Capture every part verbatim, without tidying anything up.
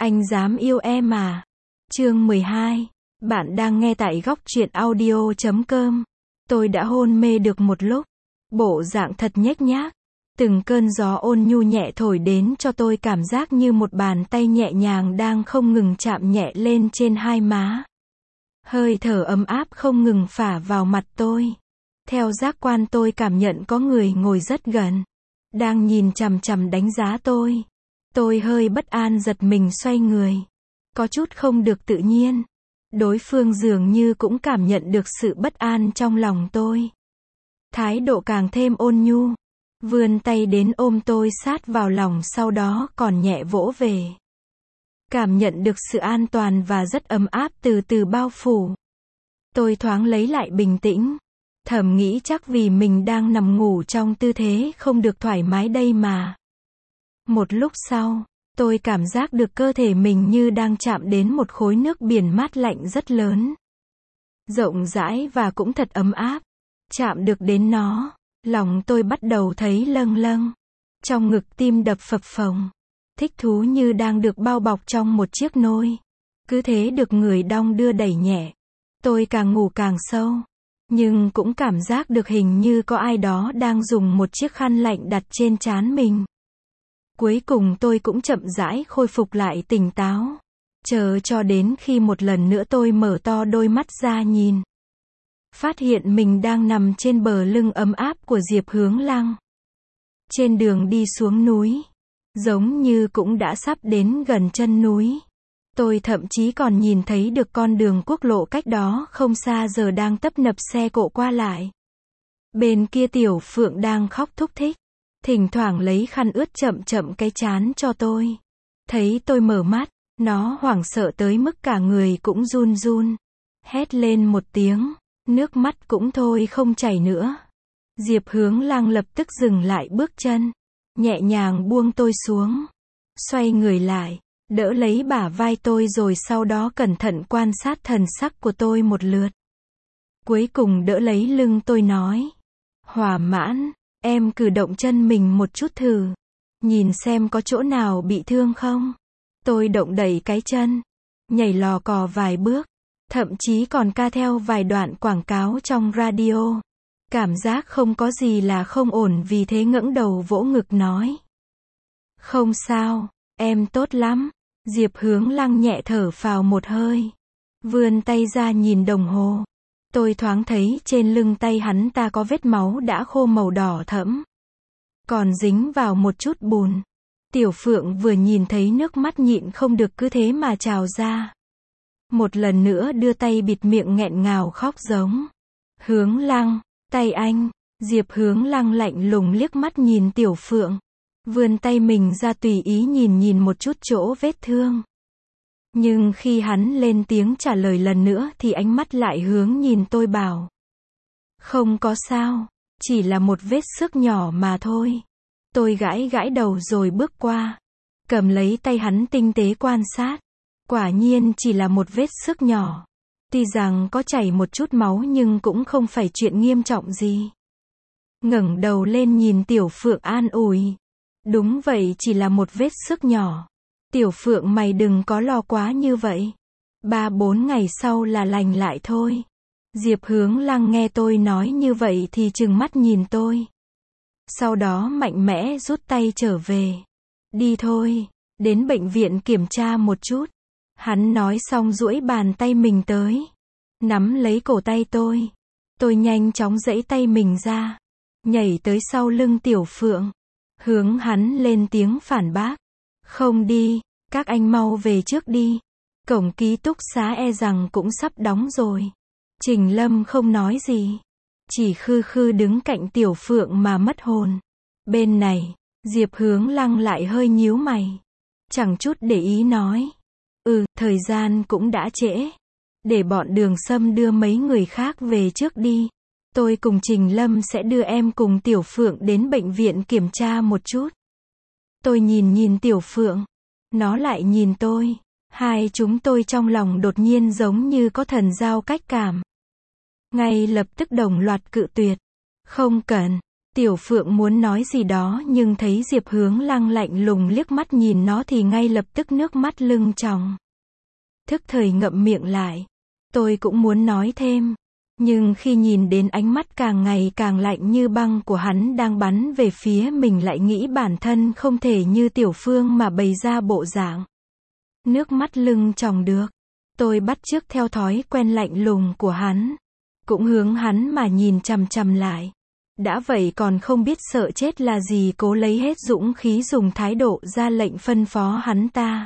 Anh dám yêu em à? Chương mười hai. Bạn đang nghe tại góc truyện audio chấm com. Tôi đã hôn mê được một lúc. Bộ dạng thật nhếch nhác. Từng cơn gió ôn nhu nhẹ thổi đến cho tôi cảm giác như một bàn tay nhẹ nhàng đang không ngừng chạm nhẹ lên trên hai má. Hơi thở ấm áp không ngừng phả vào mặt tôi. Theo giác quan tôi cảm nhận có người ngồi rất gần. Đang nhìn chằm chằm đánh giá tôi. Tôi hơi bất an giật mình xoay người. Có chút không được tự nhiên. Đối phương dường như cũng cảm nhận được sự bất an trong lòng tôi. Thái độ càng thêm ôn nhu. Vươn tay đến ôm tôi sát vào lòng, sau đó còn nhẹ vỗ về. Cảm nhận được sự an toàn và rất ấm áp từ từ bao phủ. Tôi thoáng lấy lại bình tĩnh. Thầm nghĩ chắc vì mình đang nằm ngủ trong tư thế không được thoải mái đây mà. Một lúc sau, tôi cảm giác được cơ thể mình như đang chạm đến một khối nước biển mát lạnh rất lớn. Rộng rãi và cũng thật ấm áp. Chạm được đến nó, lòng tôi bắt đầu thấy lâng lâng. Trong ngực tim đập phập phồng. Thích thú như đang được bao bọc trong một chiếc nôi. Cứ thế được người đong đưa đẩy nhẹ. Tôi càng ngủ càng sâu. Nhưng cũng cảm giác được hình như có ai đó đang dùng một chiếc khăn lạnh đặt trên trán mình. Cuối cùng tôi cũng chậm rãi khôi phục lại tỉnh táo. Chờ cho đến khi một lần nữa tôi mở to đôi mắt ra nhìn. Phát hiện mình đang nằm trên bờ lưng ấm áp của Diệp Hướng Lăng. Trên đường đi xuống núi. Giống như cũng đã sắp đến gần chân núi. Tôi thậm chí còn nhìn thấy được con đường quốc lộ cách đó không xa giờ đang tấp nập xe cộ qua lại. Bên kia Tiểu Phượng đang khóc thúc thích. Thỉnh thoảng lấy khăn ướt chậm chậm cái trán cho tôi. Thấy tôi mở mắt, nó hoảng sợ tới mức cả người cũng run run. Hét lên một tiếng, nước mắt cũng thôi không chảy nữa. Diệp Hướng Lăng lập tức dừng lại bước chân. Nhẹ nhàng buông tôi xuống. Xoay người lại, đỡ lấy bả vai tôi rồi sau đó cẩn thận quan sát thần sắc của tôi một lượt. Cuối cùng đỡ lấy lưng tôi nói. Hòa mãn. Em cử động chân mình một chút thử. Nhìn xem có chỗ nào bị thương không. Tôi động đẩy cái chân. Nhảy lò cò vài bước. Thậm chí còn ca theo vài đoạn quảng cáo trong radio. Cảm giác không có gì là không ổn, vì thế ngẩng đầu vỗ ngực nói. Không sao, em tốt lắm. Diệp Hướng Lăng nhẹ thở phào một hơi. Vươn tay ra nhìn đồng hồ. Tôi thoáng thấy trên lưng tay hắn ta có vết máu đã khô màu đỏ thẫm. Còn dính vào một chút bùn. Tiểu Phượng vừa nhìn thấy nước mắt nhịn không được cứ thế mà trào ra. Một lần nữa đưa tay bịt miệng nghẹn ngào khóc giống. Hướng Lăng, tay anh. Diệp Hướng Lăng lạnh lùng liếc mắt nhìn Tiểu Phượng. Vươn tay mình ra tùy ý nhìn nhìn một chút chỗ vết thương. Nhưng khi hắn lên tiếng trả lời lần nữa thì ánh mắt lại hướng nhìn tôi bảo. Không có sao, chỉ là một vết xước nhỏ mà thôi. Tôi gãi gãi đầu rồi bước qua. Cầm lấy tay hắn tinh tế quan sát. Quả nhiên chỉ là một vết xước nhỏ. Tuy rằng có chảy một chút máu nhưng cũng không phải chuyện nghiêm trọng gì. Ngẩng đầu lên nhìn Tiểu Phượng an ủi. Đúng vậy, chỉ là một vết xước nhỏ. Tiểu Phượng mày đừng có lo quá như vậy. Ba bốn ngày sau là lành lại thôi. Diệp Hướng Lăng nghe tôi nói như vậy thì trừng mắt nhìn tôi. Sau đó mạnh mẽ rút tay trở về. Đi thôi, đến bệnh viện kiểm tra một chút. Hắn nói xong duỗi bàn tay mình tới. Nắm lấy cổ tay tôi. Tôi nhanh chóng giãy tay mình ra. Nhảy tới sau lưng Tiểu Phượng. Hướng hắn lên tiếng phản bác. Không đi, các anh mau về trước đi. Cổng ký túc xá e rằng cũng sắp đóng rồi. Trình Lâm không nói gì. Chỉ khư khư đứng cạnh Tiểu Phượng mà mất hồn. Bên này, Diệp Hướng Lăng lại hơi nhíu mày. Chẳng chút để ý nói. Ừ, thời gian cũng đã trễ. Để bọn Đường Sâm đưa mấy người khác về trước đi. Tôi cùng Trình Lâm sẽ đưa em cùng Tiểu Phượng đến bệnh viện kiểm tra một chút. Tôi nhìn nhìn Tiểu Phượng. Nó lại nhìn tôi. Hai chúng tôi trong lòng đột nhiên giống như có thần giao cách cảm. Ngay lập tức đồng loạt cự tuyệt. Không cần. Tiểu Phượng muốn nói gì đó nhưng thấy Diệp Hướng Lăng lạnh lùng liếc mắt nhìn nó thì ngay lập tức nước mắt lưng tròng. Thức thời ngậm miệng lại. Tôi cũng muốn nói thêm. Nhưng khi nhìn đến ánh mắt càng ngày càng lạnh như băng của hắn đang bắn về phía mình lại nghĩ bản thân không thể như Tiểu Phương mà bày ra bộ dạng. Nước mắt lưng tròng được. Tôi bắt chước theo thói quen lạnh lùng của hắn. Cũng hướng hắn mà nhìn chằm chằm lại. Đã vậy còn không biết sợ chết là gì cố lấy hết dũng khí dùng thái độ ra lệnh phân phó hắn ta.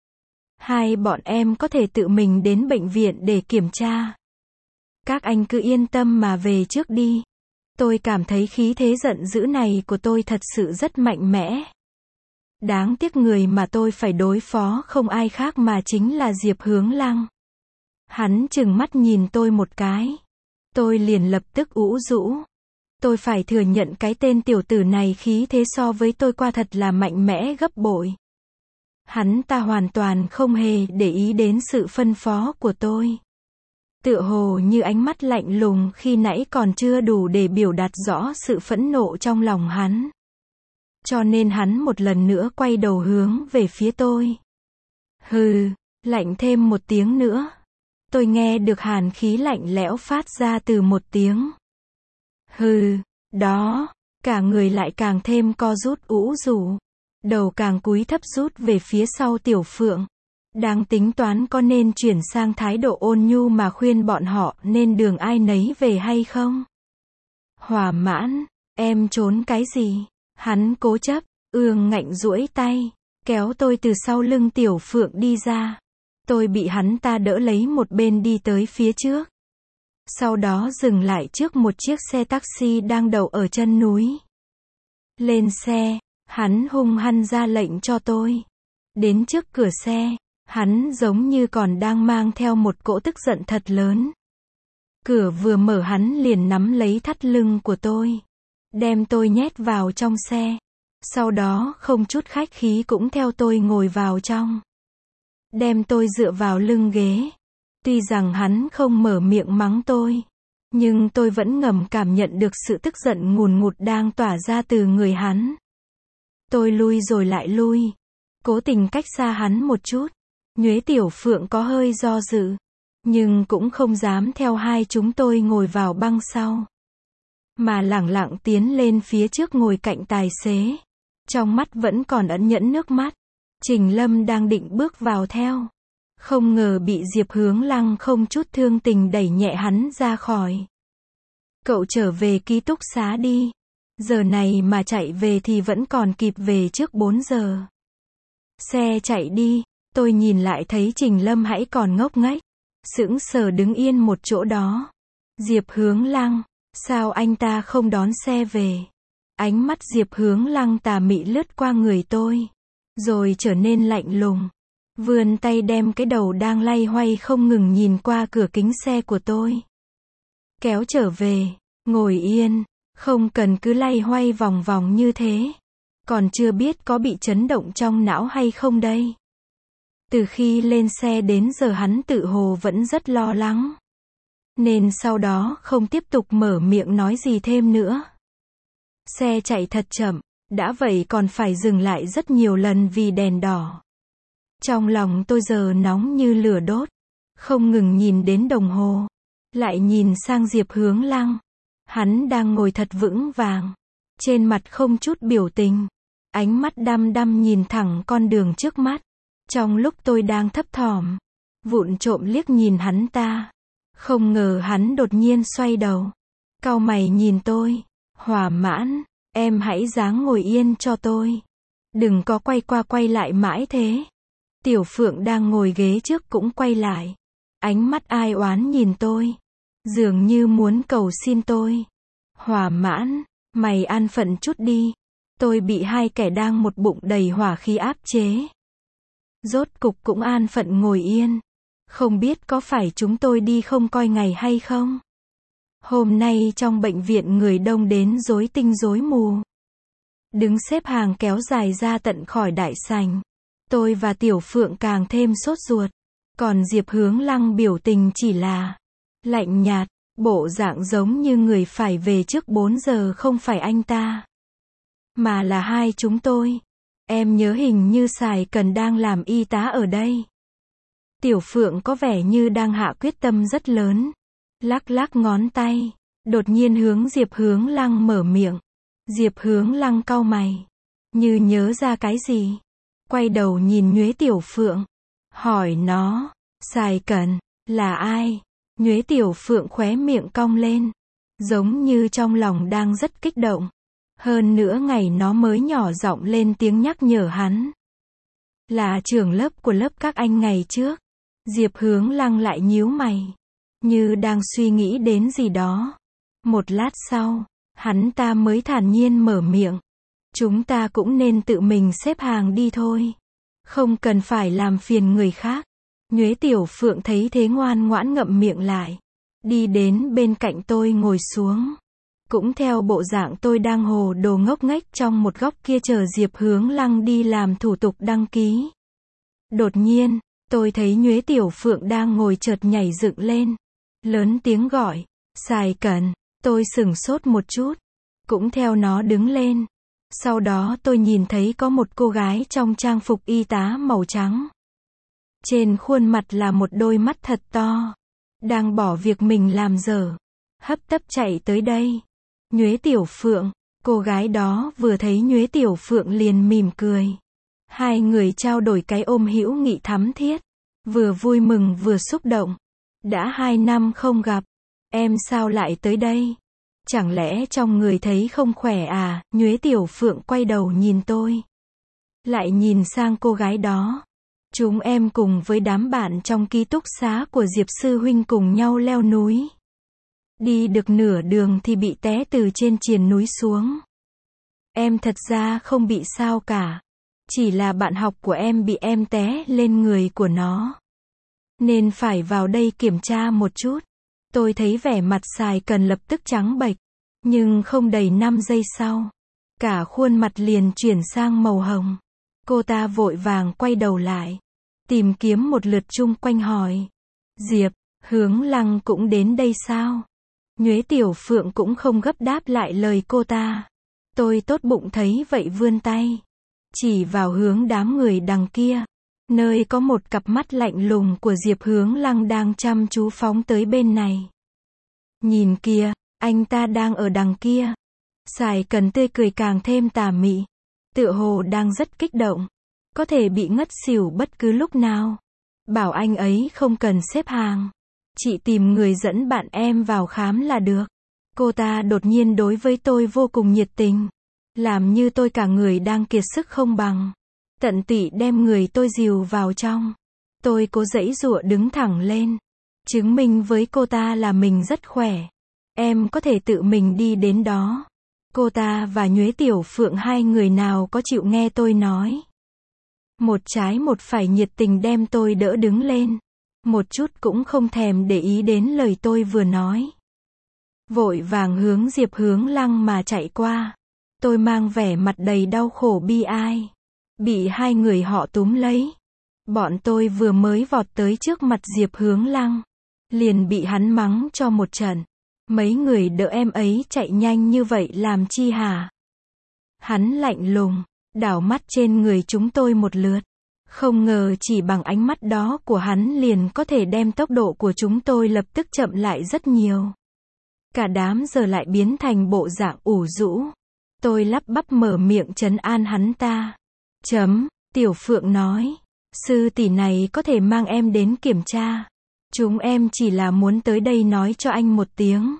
Hai bọn em có thể tự mình đến bệnh viện để kiểm tra. Các anh cứ yên tâm mà về trước đi. Tôi cảm thấy khí thế giận dữ này của tôi thật sự rất mạnh mẽ. Đáng tiếc người mà tôi phải đối phó không ai khác mà chính là Diệp Hướng Lăng. Hắn trừng mắt nhìn tôi một cái. Tôi liền lập tức ủ rũ. Tôi phải thừa nhận cái tên tiểu tử này khí thế so với tôi qua thật là mạnh mẽ gấp bội. Hắn ta hoàn toàn không hề để ý đến sự phân phó của tôi. Tựa hồ như ánh mắt lạnh lùng khi nãy còn chưa đủ để biểu đạt rõ sự phẫn nộ trong lòng hắn. Cho nên hắn một lần nữa quay đầu hướng về phía tôi. Hừ, lạnh thêm một tiếng nữa. Tôi nghe được hàn khí lạnh lẽo phát ra từ một tiếng. Hừ, đó, cả người lại càng thêm co rút ủ rũ. Đầu càng cúi thấp rút về phía sau Tiểu Phượng. Đang tính toán có nên chuyển sang thái độ ôn nhu mà khuyên bọn họ nên đường ai nấy về hay không? Hòa mãn, em trốn cái gì? Hắn cố chấp, ương ngạnh duỗi tay, kéo tôi từ sau lưng Tiểu Phượng đi ra. Tôi bị hắn ta đỡ lấy một bên đi tới phía trước. Sau đó dừng lại trước một chiếc xe taxi đang đậu ở chân núi. Lên xe, hắn hung hăng ra lệnh cho tôi. Đến trước cửa xe, hắn giống như còn đang mang theo một cỗ tức giận thật lớn. Cửa vừa mở hắn liền nắm lấy thắt lưng của tôi. Đem tôi nhét vào trong xe. Sau đó không chút khách khí cũng theo tôi ngồi vào trong. Đem tôi dựa vào lưng ghế. Tuy rằng hắn không mở miệng mắng tôi. Nhưng tôi vẫn ngầm cảm nhận được sự tức giận ngùn ngụt đang tỏa ra từ người hắn. Tôi lui rồi lại lui. Cố tình cách xa hắn một chút. Nhuế Tiểu Phượng có hơi do dự. Nhưng cũng không dám theo hai chúng tôi ngồi vào băng sau. Mà lẳng lặng tiến lên phía trước ngồi cạnh tài xế. Trong mắt vẫn còn ẩn nhẫn nước mắt. Trình Lâm đang định bước vào theo. Không ngờ bị Diệp Hướng Lăng không chút thương tình đẩy nhẹ hắn ra khỏi. Cậu trở về ký túc xá đi. Giờ này mà chạy về thì vẫn còn kịp về trước bốn giờ. Xe chạy đi, tôi nhìn lại thấy Trình Lâm hãy còn ngốc nghếch. Sững sờ đứng yên một chỗ đó. Diệp Hướng Lăng, sao anh ta không đón xe về? Ánh mắt Diệp Hướng Lăng tà mị lướt qua người tôi. Rồi trở nên lạnh lùng. Vươn tay đem cái đầu đang lay hoay không ngừng nhìn qua cửa kính xe của tôi. Kéo trở về, ngồi yên, không cần cứ lay hoay vòng vòng như thế. Còn chưa biết có bị chấn động trong não hay không đây. Từ khi lên xe đến giờ hắn tự hồ vẫn rất lo lắng. Nên sau đó không tiếp tục mở miệng nói gì thêm nữa. Xe chạy thật chậm, đã vậy còn phải dừng lại rất nhiều lần vì đèn đỏ. Trong lòng tôi giờ nóng như lửa đốt. Không ngừng nhìn đến đồng hồ. Lại nhìn sang Diệp Hướng Lăng. Hắn đang ngồi thật vững vàng. Trên mặt không chút biểu tình. Ánh mắt đăm đăm nhìn thẳng con đường trước mắt. Trong lúc tôi đang thấp thỏm. Vụng trộm liếc nhìn hắn ta. Không ngờ hắn đột nhiên xoay đầu. Cau mày nhìn tôi. Hòa mãn, em hãy ráng ngồi yên cho tôi. Đừng có quay qua quay lại mãi thế. Tiểu Phượng đang ngồi ghế trước cũng quay lại. Ánh mắt ai oán nhìn tôi. Dường như muốn cầu xin tôi. Hòa mãn, mày an phận chút đi. Tôi bị hai kẻ đang một bụng đầy hỏa khí áp chế. Rốt cục cũng an phận ngồi yên. Không biết có phải chúng tôi đi không coi ngày hay không? Hôm nay trong bệnh viện người đông đến rối tinh rối mù. Đứng xếp hàng kéo dài ra tận khỏi đại sảnh. Tôi và Tiểu Phượng càng thêm sốt ruột. Còn Diệp Hướng Lăng biểu tình chỉ là lạnh nhạt. Bộ dạng giống như người phải về trước bốn giờ không phải anh ta, mà là hai chúng tôi. Em nhớ hình như Sài Cần đang làm y tá ở đây. Tiểu Phượng có vẻ như đang hạ quyết tâm rất lớn. Lắc lắc ngón tay. Đột nhiên hướng Diệp Hướng Lăng mở miệng. Diệp Hướng Lăng cau mày. Như nhớ ra cái gì. Quay đầu nhìn Nhuế Tiểu Phượng. Hỏi nó. Sài Cần. Là ai? Nhuế Tiểu Phượng khóe miệng cong lên. Giống như trong lòng đang rất kích động. Hơn nữa ngày nó mới nhỏ giọng lên tiếng nhắc nhở hắn. Là trưởng lớp của lớp các anh ngày trước. Diệp Hướng Lăng lại nhíu mày. Như đang suy nghĩ đến gì đó. Một lát sau, hắn ta mới thản nhiên mở miệng. Chúng ta cũng nên tự mình xếp hàng đi thôi. Không cần phải làm phiền người khác. Nhuế Tiểu Phượng thấy thế ngoan ngoãn ngậm miệng lại. Đi đến bên cạnh tôi ngồi xuống. Cũng theo bộ dạng tôi đang hồ đồ ngốc nghếch trong một góc kia chờ Diệp Hướng Lăng đi làm thủ tục đăng ký. Đột nhiên, tôi thấy Nhuế Tiểu Phượng đang ngồi chợt nhảy dựng lên. Lớn tiếng gọi. Sài Cần. Tôi sửng sốt một chút. Cũng theo nó đứng lên. Sau đó tôi nhìn thấy có một cô gái trong trang phục y tá màu trắng. Trên khuôn mặt là một đôi mắt thật to. Đang bỏ việc mình làm dở. Hấp tấp chạy tới đây. Nhuế Tiểu Phượng. Cô gái đó vừa thấy Nhuế Tiểu Phượng liền mỉm cười. Hai người trao đổi cái ôm hữu nghị thắm thiết. Vừa vui mừng vừa xúc động. Đã hai năm không gặp. Em sao lại tới đây? Chẳng lẽ trong người thấy không khỏe à? Nhuế Tiểu Phượng quay đầu nhìn tôi. Lại nhìn sang cô gái đó. Chúng em cùng với đám bạn trong ký túc xá của Diệp Sư Huynh cùng nhau leo núi. Đi được nửa đường thì bị té từ trên triền núi xuống. Em thật ra không bị sao cả. Chỉ là bạn học của em bị em té lên người của nó. Nên phải vào đây kiểm tra một chút. Tôi thấy vẻ mặt Sài Cần lập tức trắng bệch. Nhưng không đầy năm giây sau. Cả khuôn mặt liền chuyển sang màu hồng. Cô ta vội vàng quay đầu lại. Tìm kiếm một lượt chung quanh hỏi. Diệp, Hướng Lăng cũng đến đây sao? Nhuế Tiểu Phượng cũng không gấp đáp lại lời cô ta. Tôi tốt bụng thấy vậy vươn tay. Chỉ vào hướng đám người đằng kia. Nơi có một cặp mắt lạnh lùng của Diệp Hướng Lăng đang chăm chú phóng tới bên này. Nhìn kìa, anh ta đang ở đằng kia. Sài Cần tươi cười càng thêm tà mị. Tựa hồ đang rất kích động. Có thể bị ngất xỉu bất cứ lúc nào. Bảo anh ấy không cần xếp hàng. Chị tìm người dẫn bạn em vào khám là được. Cô ta đột nhiên đối với tôi vô cùng nhiệt tình. Làm như tôi cả người đang kiệt sức không bằng. Tận tụy đem người tôi dìu vào trong. Tôi cố giãy giụa đứng thẳng lên. Chứng minh với cô ta là mình rất khỏe. Em có thể tự mình đi đến đó. Cô ta và Nhuế Tiểu Phượng hai người nào có chịu nghe tôi nói. Một trái một phải nhiệt tình đem tôi đỡ đứng lên. Một chút cũng không thèm để ý đến lời tôi vừa nói. Vội vàng hướng Diệp Hướng Lăng mà chạy qua. Tôi mang vẻ mặt đầy đau khổ bi ai. Bị hai người họ túm lấy. Bọn tôi vừa mới vọt tới trước mặt Diệp Hướng Lăng. Liền bị hắn mắng cho một trận. Mấy người đỡ em ấy chạy nhanh như vậy làm chi hả? Hắn lạnh lùng, đảo mắt trên người chúng tôi một lượt. Không ngờ chỉ bằng ánh mắt đó của hắn liền có thể đem tốc độ của chúng tôi lập tức chậm lại rất nhiều. Cả đám giờ lại biến thành bộ dạng ủ rũ. Tôi lắp bắp mở miệng trấn an hắn ta. Chấm, Tiểu Phượng nói. Sư tỷ này có thể mang em đến kiểm tra. Chúng em chỉ là muốn tới đây nói cho anh một tiếng.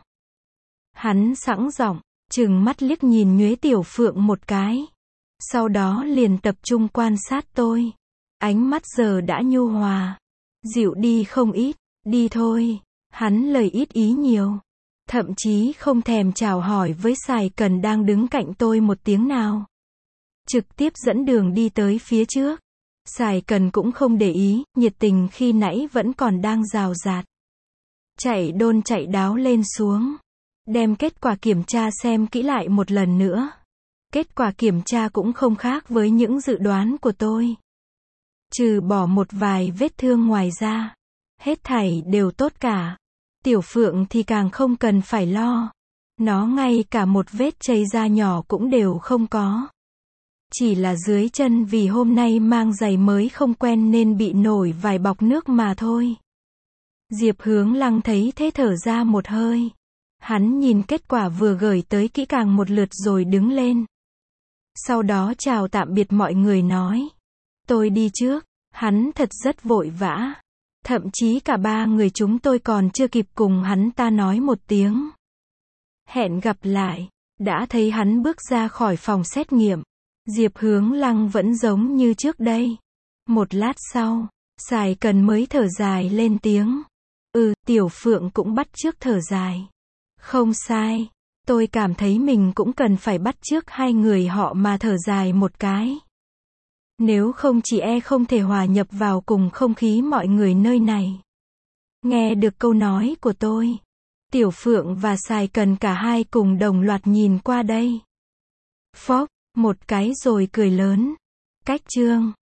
Hắn sẵn giọng, trừng mắt liếc nhìn Nhuế Tiểu Phượng một cái. Sau đó liền tập trung quan sát tôi. Ánh mắt giờ đã nhu hòa. Dịu đi không ít, đi thôi. Hắn lời ít ý nhiều. Thậm chí không thèm chào hỏi với Sài Cần đang đứng cạnh tôi một tiếng nào. Trực tiếp dẫn đường đi tới phía trước. Sài Cần cũng không để ý, nhiệt tình khi nãy vẫn còn đang rào rạt. Chạy đôn chạy đáo lên xuống. Đem kết quả kiểm tra xem kỹ lại một lần nữa. Kết quả kiểm tra cũng không khác với những dự đoán của tôi. Trừ bỏ một vài vết thương ngoài ra. Hết thảy đều tốt cả. Tiểu Phượng thì càng không cần phải lo. Nó ngay cả một vết chây da nhỏ cũng đều không có. Chỉ là dưới chân vì hôm nay mang giày mới không quen nên bị nổi vài bọt nước mà thôi. Diệp Hướng Lăng thấy thế thở ra một hơi. Hắn nhìn kết quả vừa gửi tới kỹ càng một lượt rồi đứng lên. Sau đó chào tạm biệt mọi người nói. Tôi đi trước. Hắn thật rất vội vã. Thậm chí cả ba người chúng tôi còn chưa kịp cùng hắn ta nói một tiếng hẹn gặp lại. Đã thấy hắn bước ra khỏi phòng xét nghiệm. Diệp Hướng Lăng vẫn giống như trước đây. Một lát sau, Sài Cần mới thở dài lên tiếng. Ừ, Tiểu Phượng cũng bắt chước thở dài. Không sai. Tôi cảm thấy mình cũng cần phải bắt chước hai người họ mà thở dài một cái. Nếu không chỉ e không thể hòa nhập vào cùng không khí mọi người nơi này. Nghe được câu nói của tôi, Tiểu Phượng và Sài Cần cả hai cùng đồng loạt nhìn qua đây. Phốc, một cái rồi cười lớn. Cách chương